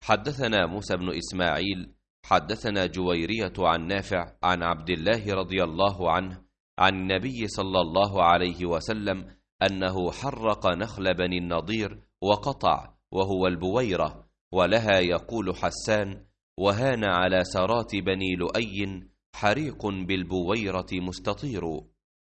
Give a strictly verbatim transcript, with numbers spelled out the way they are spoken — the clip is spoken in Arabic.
حدثنا موسى بن إسماعيل حدثنا جويرية عن نافع عن عبد الله رضي الله عنه عن النبي صلى الله عليه وسلم أنه حرق نخل بني النضير وقطع، وهو البويرة، ولها يقول حسان: وهان على سرات بني لؤي حريق بالبويرة مستطير.